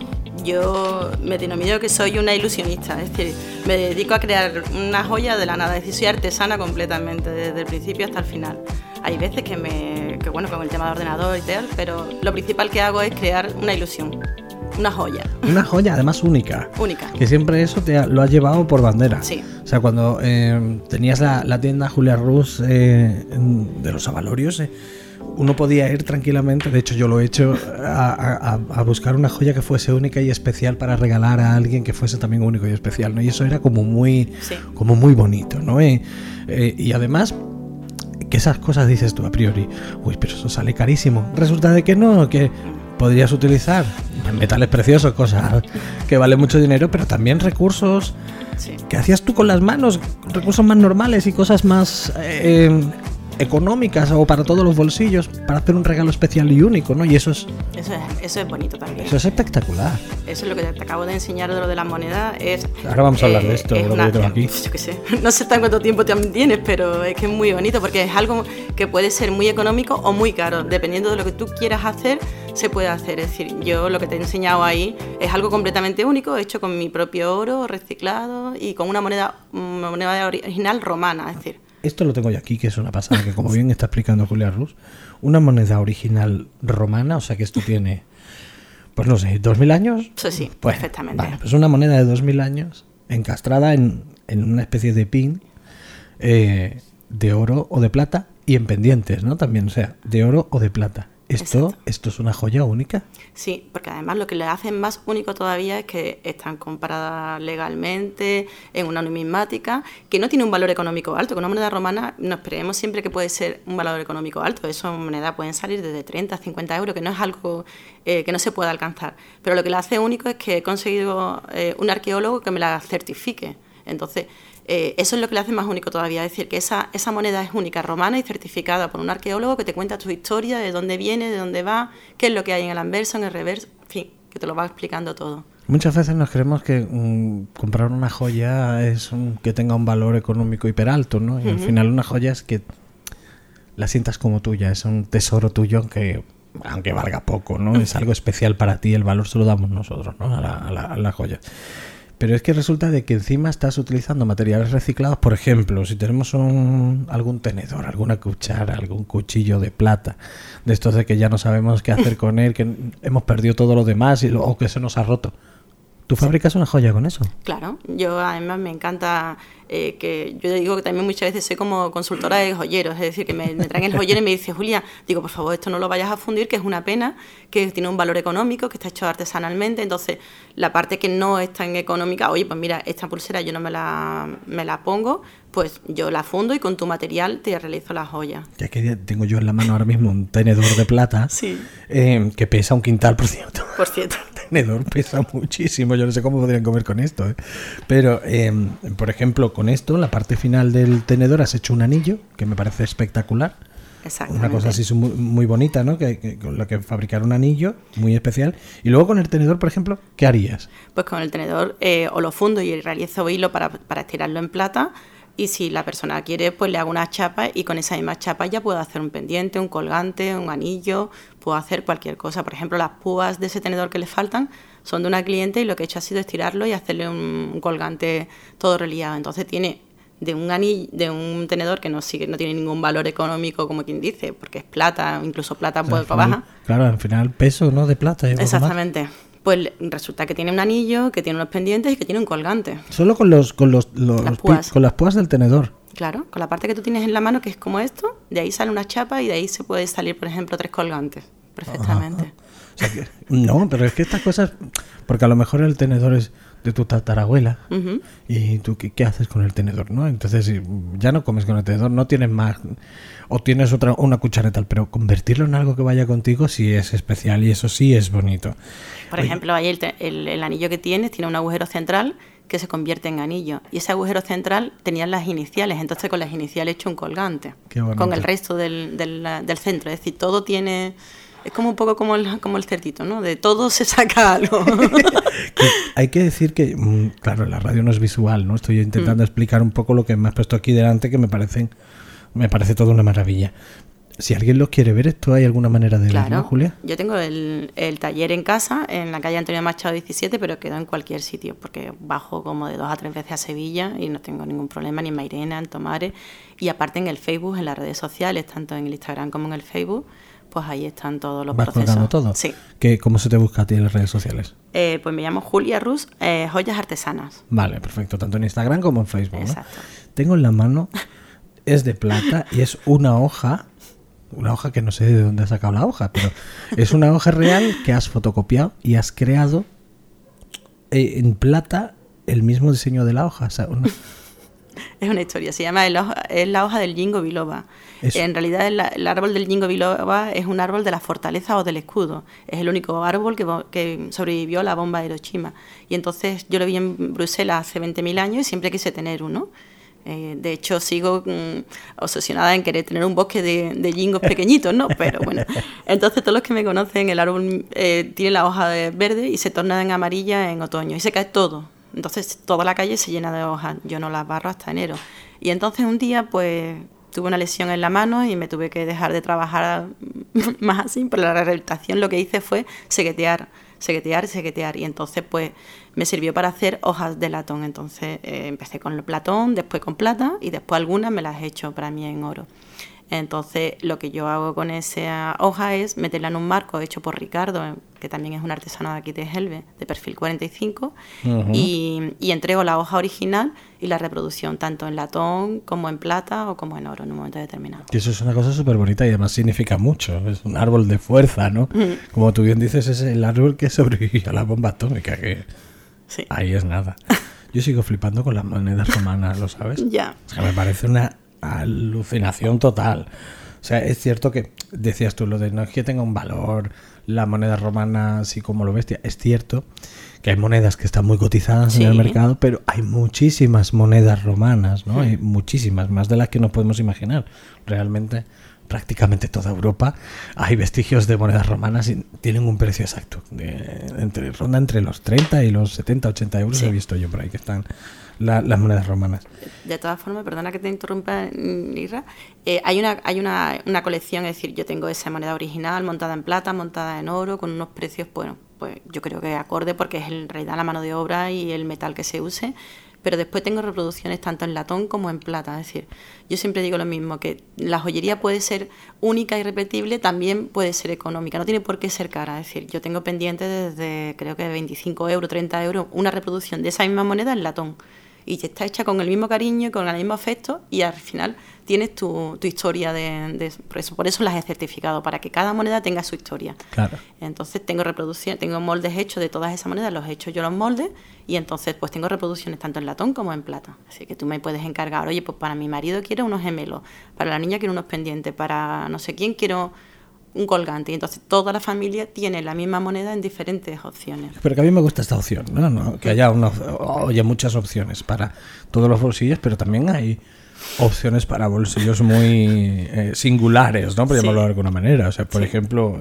Yo me denomino que soy una ilusionista, es decir, me dedico a crear una joya de la nada, es decir, soy artesana completamente, desde el principio hasta el final. Hay veces que con el tema de ordenador y tal, pero lo principal que hago es crear una ilusión, una joya. Una joya, además única. Única. Que siempre eso lo has llevado por bandera. Sí. O sea, cuando tenías la tienda Julia Rus de los Avalorios, uno podía ir tranquilamente, de hecho yo lo he hecho, a buscar una joya que fuese única y especial para regalar a alguien que fuese también único y especial, ¿no? Y eso era como muy bonito, ¿no? Y además, que esas cosas dices tú a priori, uy, pero eso sale carísimo. Resulta de que no, que podrías utilizar metales preciosos, cosas que valen mucho dinero, pero también recursos que hacías tú con las manos, recursos más normales y cosas más económicas o para todos los bolsillos, para hacer un regalo especial y único, ¿no? Y eso es bonito también. Eso es espectacular. Eso es lo que te acabo de enseñar de lo de las monedas. Ahora vamos a hablar de esto, de lo que yo tengo aquí. Yo qué sé, no sé hasta cuánto tiempo también tienes, pero es que es muy bonito porque es algo que puede ser muy económico o muy caro. Dependiendo de lo que tú quieras hacer, se puede hacer. Es decir, yo lo que te he enseñado ahí es algo completamente único, hecho con mi propio oro reciclado y con una moneda original romana, es decir. esto lo tengo yo aquí, que es una pasada, que como bien está explicando Julia Rus, una moneda original romana, o sea que esto tiene, pues no sé, 2000 años. Sí, perfectamente. Vale, pues una moneda de 2000 años encastrada en una especie de pin de oro o de plata y en pendientes, ¿no? También, o sea, de oro o de plata. ¿Esto es una joya única? Sí, porque además lo que le hace más único todavía es que están compradas legalmente en una numismática que no tiene un valor económico alto. Con una moneda romana nos creemos siempre que puede ser un valor económico alto. Esas monedas pueden salir desde 30 a 50 euros, que no es algo que no se pueda alcanzar. Pero lo que le hace único es que he conseguido un arqueólogo que me la certifique. Entonces, eso es lo que le hace más único todavía, es decir, que esa moneda es única, romana y certificada por un arqueólogo que te cuenta tu historia, de dónde viene, de dónde va, qué es lo que hay en el anverso, en el reverso, en fin, que te lo va explicando todo. Muchas veces nos creemos que comprar una joya es que tenga un valor económico hiperalto, ¿no? Y al final una joya es que la sientas como tuya, es un tesoro tuyo aunque valga poco, ¿no? Es algo especial para ti, el valor se lo damos nosotros, ¿no? A la joya. Pero es que resulta de que encima estás utilizando materiales reciclados. Por ejemplo, si tenemos algún tenedor, alguna cuchara, algún cuchillo de plata, de estos de que ya no sabemos qué hacer con él, que hemos perdido todo lo demás o que se nos ha roto. ¿Tú fabricas una joya con eso? Claro, yo además me encanta que yo digo que también muchas veces soy como consultora de joyeros, es decir, que me traen el joyero y me dice, Julia, digo, por favor, esto no lo vayas a fundir, que es una pena, que tiene un valor económico, que está hecho artesanalmente, entonces la parte que no es tan económica, oye, pues mira, esta pulsera yo no me la pongo, pues yo la fundo y con tu material te realizo la joya. Ya que tengo yo en la mano ahora mismo un tenedor de plata que pesa 1 quintal, por cierto. Por cierto. El tenedor pesa muchísimo, yo no sé cómo podrían comer con esto, ¿eh? Pero, por ejemplo, con esto, en la parte final del tenedor has hecho un anillo, que me parece espectacular. Exactamente. Una cosa así muy, muy bonita, ¿no? Que con la que fabricar un anillo muy especial. Y luego con el tenedor, por ejemplo, ¿qué harías? Pues con el tenedor o lo fundo y realizo hilo para estirarlo en plata. Y si la persona quiere, pues le hago unas chapas y con esa misma chapa ya puedo hacer un pendiente, un colgante, un anillo, puedo hacer cualquier cosa. Por ejemplo, las púas de ese tenedor que le faltan son de una cliente y lo que he hecho ha sido estirarlo y hacerle un colgante todo reliado. Entonces tiene de un tenedor que no tiene ningún valor económico, como quien dice, porque es plata, incluso plata un poco baja. Claro, al final peso, ¿no? De plata. Exactamente. Pues resulta que tiene un anillo, que tiene unos pendientes y que tiene un colgante. Solo con las púas del tenedor. Claro, con la parte que tú tienes en la mano, que es como esto, de ahí sale una chapa y de ahí se puede salir, por ejemplo, 3 colgantes, perfectamente. O sea que, no, pero es que estas cosas, porque a lo mejor el tenedor es de tu tatarabuela y tú ¿qué haces con el tenedor, no? Entonces ya no comes con el tenedor, no tienes más, o tienes una cuchara tal, pero convertirlo en algo que vaya contigo sí es especial y eso sí es bonito. Por ejemplo, ahí el anillo que tiene un agujero central que se convierte en anillo y ese agujero central tenía las iniciales, entonces con las iniciales he hecho un colgante con el resto del centro, es decir, todo tiene... Es como un poco como el cerdito, ¿no? De todo se saca algo. Hay que decir que, claro, la radio no es visual, ¿no? Estoy intentando explicar un poco lo que me has puesto aquí delante, que me parece toda una maravilla. Si alguien lo quiere ver, ¿esto hay alguna manera de verlo, Julia? Yo tengo el taller en casa, en la calle Antonio Machado 17, pero quedo en cualquier sitio, porque bajo como de 2 a 3 veces a Sevilla y no tengo ningún problema, ni en Mairena, en Tomares. Y aparte en el Facebook, en las redes sociales, tanto en el Instagram como en el Facebook, pues ahí están todos los procesos. ¿Vas colgando todo? Sí. ¿Cómo se te busca a ti en las redes sociales? Pues me llamo Julia Rus, Joyas Artesanas. Vale, perfecto. Tanto en Instagram como en Facebook, ¿no? Exacto. Tengo en la mano, es de plata y es una hoja que no sé de dónde has sacado la hoja, pero es una hoja real que has fotocopiado y has creado en plata el mismo diseño de la hoja. O sea, Es una historia, se llama es la hoja del Ginkgo biloba. En realidad el árbol del Ginkgo biloba es un árbol de la fortaleza o del escudo. Es el único árbol que sobrevivió a la bomba de Hiroshima. Y entonces yo lo vi en Bruselas hace 20.000 años y siempre quise tener uno. De hecho, sigo obsesionada en querer tener un bosque de gingos pequeñitos, ¿no? Pero bueno, entonces todos los que me conocen, el árbol tiene la hoja verde y se torna en amarilla en otoño y se cae todo. Entonces toda la calle se llena de hojas. Yo no las barro hasta enero. Y entonces un día, pues tuve una lesión en la mano y me tuve que dejar de trabajar más así, pero la rehabilitación lo que hice fue sequetear, y entonces pues me sirvió para hacer hojas de latón. Entonces empecé con el latón, después con plata y después algunas me las he hecho para mí en oro. Entonces lo que yo hago con esa hoja es meterla en un marco hecho por Ricardo, que también es un artesano de aquí de Gelbe, de perfil 45, y entrego la hoja original y la reproducción tanto en latón como en plata o como en oro en un momento determinado. Y eso es una cosa súper bonita y además significa mucho, es un árbol de fuerza, ¿no? Como tú bien dices, es el árbol que sobrevivió a la bomba atómica, que sí. Ahí es nada. Yo sigo flipando con las monedas romanas, ¿lo sabes? Ya. O sea, me parece una alucinación total. O sea, es cierto que decías tú lo de no es que tenga un valor la moneda romana así como lo bestia. Es cierto que hay monedas que están muy cotizadas en el mercado, pero hay muchísimas monedas romanas, ¿no? Hay muchísimas, más de las que nos podemos imaginar. Realmente, prácticamente toda Europa hay vestigios de monedas romanas y tienen un precio exacto. Ronda entre los 30 y los 70, 80 euros he visto yo por ahí que están las monedas romanas. De todas formas, perdona que te interrumpa, Isra, hay una colección, es decir, yo tengo esa moneda original montada en plata, montada en oro, con unos precios, bueno, pues yo creo que acorde porque es en realidad la mano de obra y el metal que se use, pero después tengo reproducciones tanto en latón como en plata. Es decir, yo siempre digo lo mismo, que la joyería puede ser única y repetible, también puede ser económica, no tiene por qué ser cara. Es decir, yo tengo pendiente desde creo que 25 euros, 30 euros, una reproducción de esa misma moneda en latón. Y está hecha con el mismo cariño, con el mismo afecto, y al final tienes tu historia por eso las he certificado, para que cada moneda tenga su historia. Claro. Entonces tengo moldes hechos de todas esas monedas, los he hecho yo los moldes, y entonces pues tengo reproducciones tanto en latón como en plata. Así que tú me puedes encargar, oye, pues para mi marido quiero unos gemelos, para la niña quiero unos pendientes, para no sé quién quiero un colgante, y entonces toda la familia tiene la misma moneda en diferentes opciones. Pero que a mí me gusta esta opción, ¿no? Que haya muchas opciones para todos los bolsillos, pero también hay opciones para bolsillos muy singulares, ¿no? Por llamarlo de alguna manera. O sea, por ejemplo,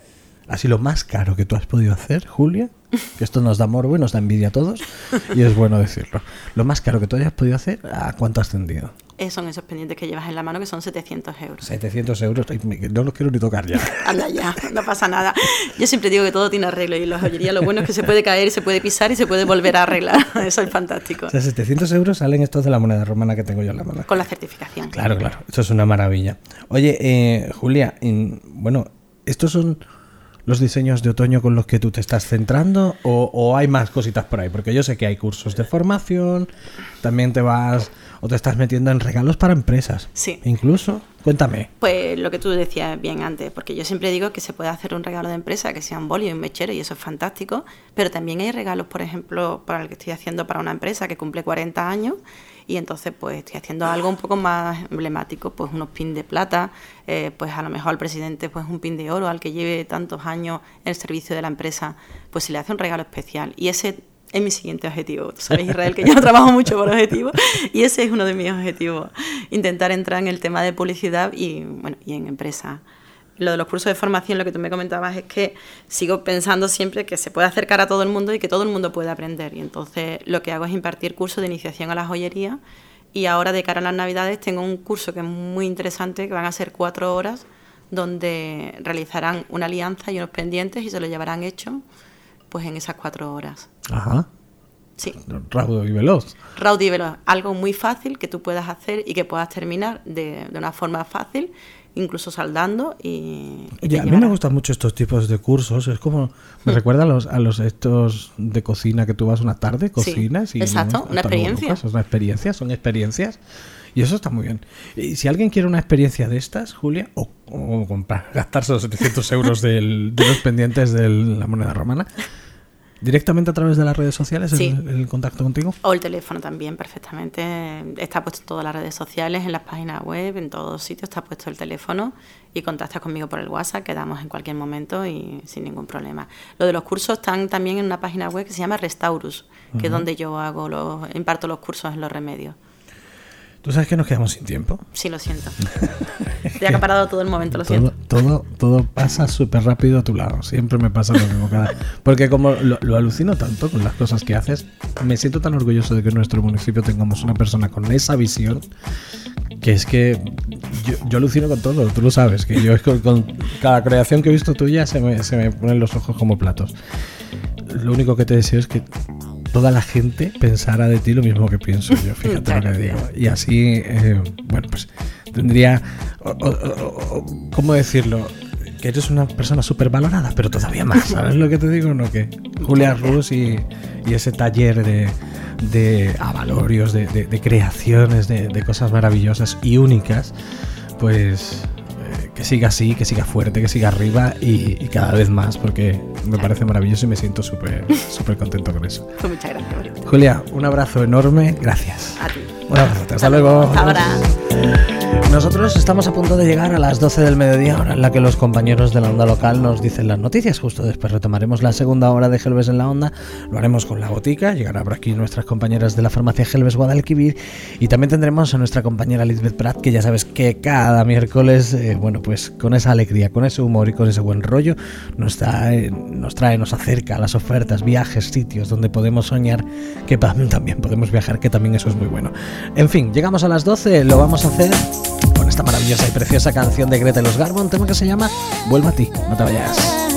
así lo más caro que tú has podido hacer, Julia, que esto nos da morbo y nos da envidia a todos, y es bueno decirlo. Lo más caro que tú hayas podido hacer, ¿a cuánto has tendido? Son esos pendientes que llevas en la mano, que son 700 euros. 700 euros, no los quiero ni tocar ya. Anda ya, no pasa nada. Yo siempre digo que todo tiene arreglo, y en la joyería lo bueno es que se puede caer, se puede pisar y se puede volver a arreglar. Eso es fantástico. O sea, 700 euros salen estos de la moneda romana que tengo yo en la mano. Con la certificación. Claro, eso es una maravilla. Oye, Julia, bueno, ¿estos son los diseños de otoño con los que tú te estás centrando o hay más cositas por ahí? Porque yo sé que hay cursos de formación, también te estás metiendo en regalos para empresas. Sí. Incluso, cuéntame. Pues lo que tú decías bien antes, porque yo siempre digo que se puede hacer un regalo de empresa, que sea un boli y un mechero, y eso es fantástico, pero también hay regalos, por ejemplo, para el que estoy haciendo para una empresa que cumple 40 años, y entonces pues estoy haciendo algo un poco más emblemático, pues unos pin de plata, pues a lo mejor al presidente pues un pin de oro, al que lleve tantos años en el servicio de la empresa, pues se le hace un regalo especial, y ese es mi siguiente objetivo. Tú sabes, Israel, que yo trabajo mucho por objetivos, y ese es uno de mis objetivos, intentar entrar en el tema de publicidad y en empresas. Lo de los cursos de formación, lo que tú me comentabas, es que sigo pensando siempre que se puede acercar a todo el mundo y que todo el mundo puede aprender, y entonces lo que hago es impartir cursos de iniciación a la joyería, y ahora de cara a las Navidades tengo un curso que es muy interesante, que van a ser 4 horas, donde realizarán una alianza y unos pendientes y se lo llevarán hecho pues en esas 4 horas. Ajá. Sí. Raudo y veloz. Raudo y veloz. Algo muy fácil que tú puedas hacer y que puedas terminar de una forma fácil, incluso saldando y Oye, a mí me gustan mucho estos tipos de cursos. Es como me recuerda a los estos de cocina que tú vas una tarde, cocinas. Sí, exacto, una experiencia. Son experiencias. Y eso está muy bien. Y si alguien quiere una experiencia de estas, Julia, o gastarse los 700 euros de los pendientes de la moneda romana, ¿directamente a través de las redes sociales el contacto contigo? O el teléfono también, perfectamente. Está puesto en todas las redes sociales, en las páginas web, en todos sitios está puesto el teléfono, y contactas conmigo por el WhatsApp, quedamos en cualquier momento y sin ningún problema. Lo de los cursos están también en una página web que se llama Restaurus, que es donde yo imparto los cursos en los remedios. ¿Tú sabes que nos quedamos sin tiempo? Sí, lo siento. Te he acaparado todo el momento, lo siento. Todo pasa súper rápido a tu lado. Siempre me pasa lo mismo. Porque como lo alucino tanto con las cosas que haces, me siento tan orgulloso de que en nuestro municipio tengamos una persona con esa visión que es que yo alucino con todo, tú lo sabes, que yo con cada creación que he visto tuya se me ponen los ojos como platos. Lo único que te deseo es que toda la gente pensara de ti lo mismo que pienso yo, fíjate lo que digo. Y así, bueno, pues tendría, ¿cómo decirlo? Que eres una persona súper valorada, pero todavía más, ¿sabes lo que te digo? ¿No? Que Julia Rus y ese taller de avalorios, de creaciones, de cosas maravillosas y únicas, pues que siga así, que siga fuerte, que siga arriba y cada vez más, porque me parece maravilloso y me siento súper contento con eso. Pues muchas gracias, Marito. Julia, un abrazo enorme, gracias. A ti. Un abrazo, hasta luego. Hasta ahora. Nosotros estamos a punto de llegar a las 12 del mediodía, hora en la que los compañeros de la onda local nos dicen las noticias. Justo después retomaremos la segunda hora de Gelbes en la Onda. Lo haremos con la botica. Llegará por aquí nuestras compañeras de la farmacia Gelbes Guadalquivir. Y también tendremos a nuestra compañera Lisbeth Prat, que ya sabes que cada miércoles, bueno, pues con esa alegría, con ese humor y con ese buen rollo, nos acerca a las ofertas, viajes, sitios donde podemos soñar, que también podemos viajar, que también eso es muy bueno. En fin, llegamos a las 12, lo vamos a hacer con esta maravillosa y preciosa canción de Greta y los Garbo, un tema que se llama Vuelvo a ti, no te vayas.